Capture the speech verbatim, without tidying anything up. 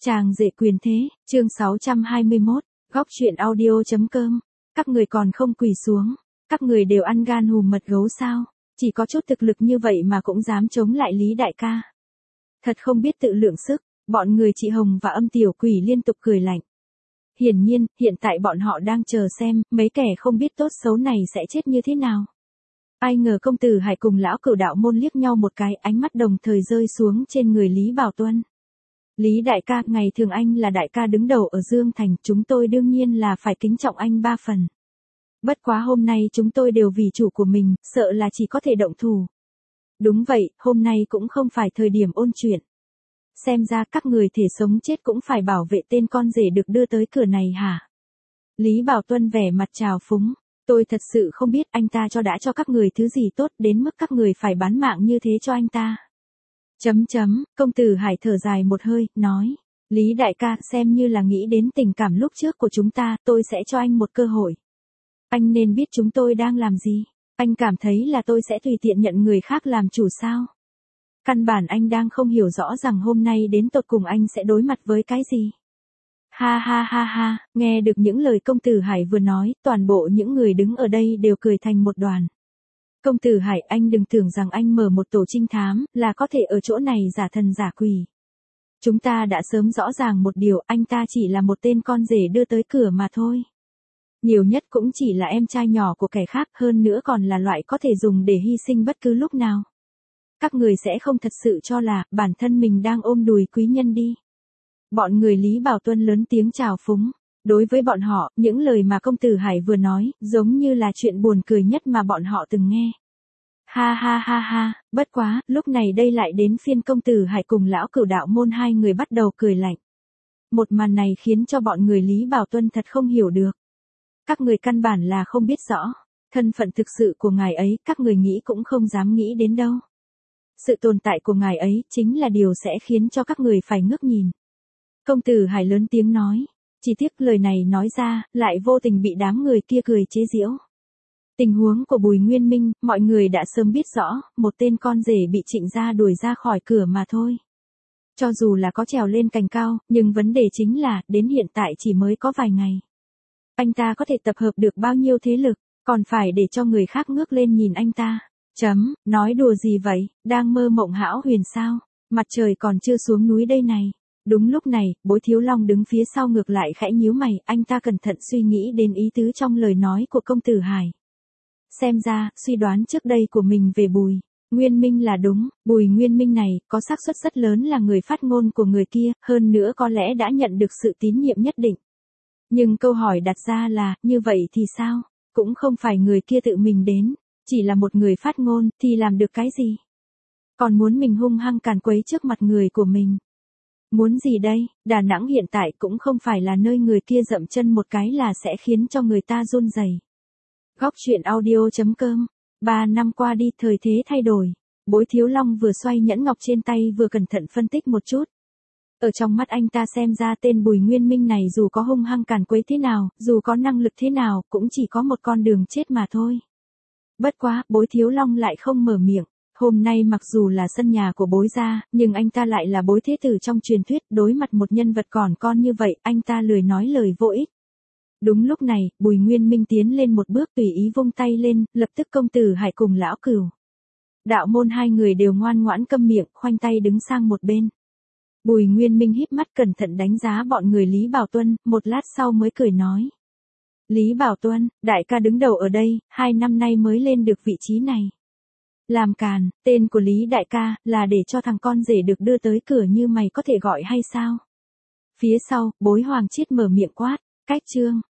Chàng rể quyền thế, chương sáu trăm hai mươi mốt, góc truyện audio.com. Các người còn không quỳ xuống, các người đều ăn gan hùm mật gấu sao, chỉ có chút thực lực như vậy mà cũng dám chống lại Lý đại ca. Thật không biết tự lượng sức, bọn người chị Hồng và Âm tiểu quỷ liên tục cười lạnh. Hiển nhiên, hiện tại bọn họ đang chờ xem, mấy kẻ không biết tốt xấu này sẽ chết như thế nào. Ai ngờ công tử Hải cùng lão cửu đạo môn liếc nhau một cái, ánh mắt đồng thời rơi xuống trên người Lý Bảo Tuân. Lý đại ca, ngày thường anh là đại ca đứng đầu ở Dương Thành, chúng tôi đương nhiên là phải kính trọng anh ba phần. Bất quá hôm nay chúng tôi đều vì chủ của mình, sợ là chỉ có thể động thủ. Đúng vậy, hôm nay cũng không phải thời điểm ôn chuyện. Xem ra các người thể sống chết cũng phải bảo vệ tên con rể được đưa tới cửa này hả? Lý Bảo Tuân vẻ mặt trào phúng. Tôi thật sự không biết anh ta cho đã cho các người thứ gì tốt đến mức các người phải bán mạng như thế cho anh ta. Chấm chấm, công tử Hải thở dài một hơi, nói. Lý đại ca, xem như là nghĩ đến tình cảm lúc trước của chúng ta, tôi sẽ cho anh một cơ hội. Anh nên biết chúng tôi đang làm gì. Anh cảm thấy là tôi sẽ tùy tiện nhận người khác làm chủ sao? Căn bản anh đang không hiểu rõ rằng hôm nay đến tột cùng anh sẽ đối mặt với cái gì. Ha ha ha ha, nghe được những lời công tử Hải vừa nói, toàn bộ những người đứng ở đây đều cười thành một đoàn. Công tử Hải, anh đừng tưởng rằng anh mở một tổ trinh thám, là có thể ở chỗ này giả thần giả quỷ. Chúng ta đã sớm rõ ràng một điều, anh ta chỉ là một tên con rể đưa tới cửa mà thôi. Nhiều nhất cũng chỉ là em trai nhỏ của kẻ khác, hơn nữa còn là loại có thể dùng để hy sinh bất cứ lúc nào. Các người sẽ không thật sự cho là, bản thân mình đang ôm đùi quý nhân đi. Bọn người Lý Bảo Tuân lớn tiếng chào phúng. Đối với bọn họ, những lời mà công tử Hải vừa nói, giống như là chuyện buồn cười nhất mà bọn họ từng nghe. Ha ha ha ha, bất quá, lúc này đây lại đến phiên công tử Hải cùng lão cửu đạo môn hai người bắt đầu cười lạnh. Một màn này khiến cho bọn người Lý Bảo Tuân thật không hiểu được. Các người căn bản là không biết rõ, thân phận thực sự của ngài ấy, các người nghĩ cũng không dám nghĩ đến đâu. Sự tồn tại của ngài ấy, chính là điều sẽ khiến cho các người phải ngước nhìn. Công tử Hải lớn tiếng nói. Chỉ tiếc lời này nói ra, lại vô tình bị đám người kia cười chế giễu. Tình huống của Bùi Nguyên Minh, mọi người đã sớm biết rõ, một tên con rể bị Trịnh gia đuổi ra khỏi cửa mà thôi. Cho dù là có trèo lên cành cao, nhưng vấn đề chính là, đến hiện tại chỉ mới có vài ngày. Anh ta có thể tập hợp được bao nhiêu thế lực, còn phải để cho người khác ngước lên nhìn anh ta. Chấm, nói đùa gì vậy, đang mơ mộng hão huyền sao, mặt trời còn chưa xuống núi đây này. Đúng lúc này, Bối Thiếu Long đứng phía sau ngược lại khẽ nhíu mày, anh ta cẩn thận suy nghĩ đến ý tứ trong lời nói của công tử Hải. Xem ra, suy đoán trước đây của mình về Bùi Nguyên Minh là đúng, Bùi Nguyên Minh này, có xác suất rất lớn là người phát ngôn của người kia, hơn nữa có lẽ đã nhận được sự tín nhiệm nhất định. Nhưng câu hỏi đặt ra là, như vậy thì sao? Cũng không phải người kia tự mình đến, chỉ là một người phát ngôn, thì làm được cái gì? Còn muốn mình hung hăng càn quấy trước mặt người của mình. Muốn gì đây, Đà Nẵng hiện tại cũng không phải là nơi người kia dậm chân một cái là sẽ khiến cho người ta run rẩy. Góc truyện audio.com. Ba năm qua đi, thời thế thay đổi. Bối Thiếu Long vừa xoay nhẫn ngọc trên tay vừa cẩn thận phân tích một chút. Ở trong mắt anh ta xem ra tên Bùi Nguyên Minh này dù có hung hăng càn quấy thế nào, dù có năng lực thế nào, cũng chỉ có một con đường chết mà thôi. Bất quá, Bối Thiếu Long lại không mở miệng. Hôm nay mặc dù là sân nhà của Bối gia, nhưng anh ta lại là Bối thế tử trong truyền thuyết, đối mặt một nhân vật còn con như vậy, anh ta lười nói lời vô ích. Đúng lúc này, Bùi Nguyên Minh tiến lên một bước tùy ý vung tay lên, lập tức công tử Hải cùng lão cửu đạo môn hai người đều ngoan ngoãn câm miệng, khoanh tay đứng sang một bên. Bùi Nguyên Minh híp mắt cẩn thận đánh giá bọn người Lý Bảo Tuân, một lát sau mới cười nói. Lý Bảo Tuân, đại ca đứng đầu ở đây, hai năm nay mới lên được vị trí này. Làm càn, tên của Lý đại ca, là để cho thằng con rể được đưa tới cửa như mày có thể gọi hay sao? Phía sau, Bối Hoàng Chiết mở miệng quát, cách chương.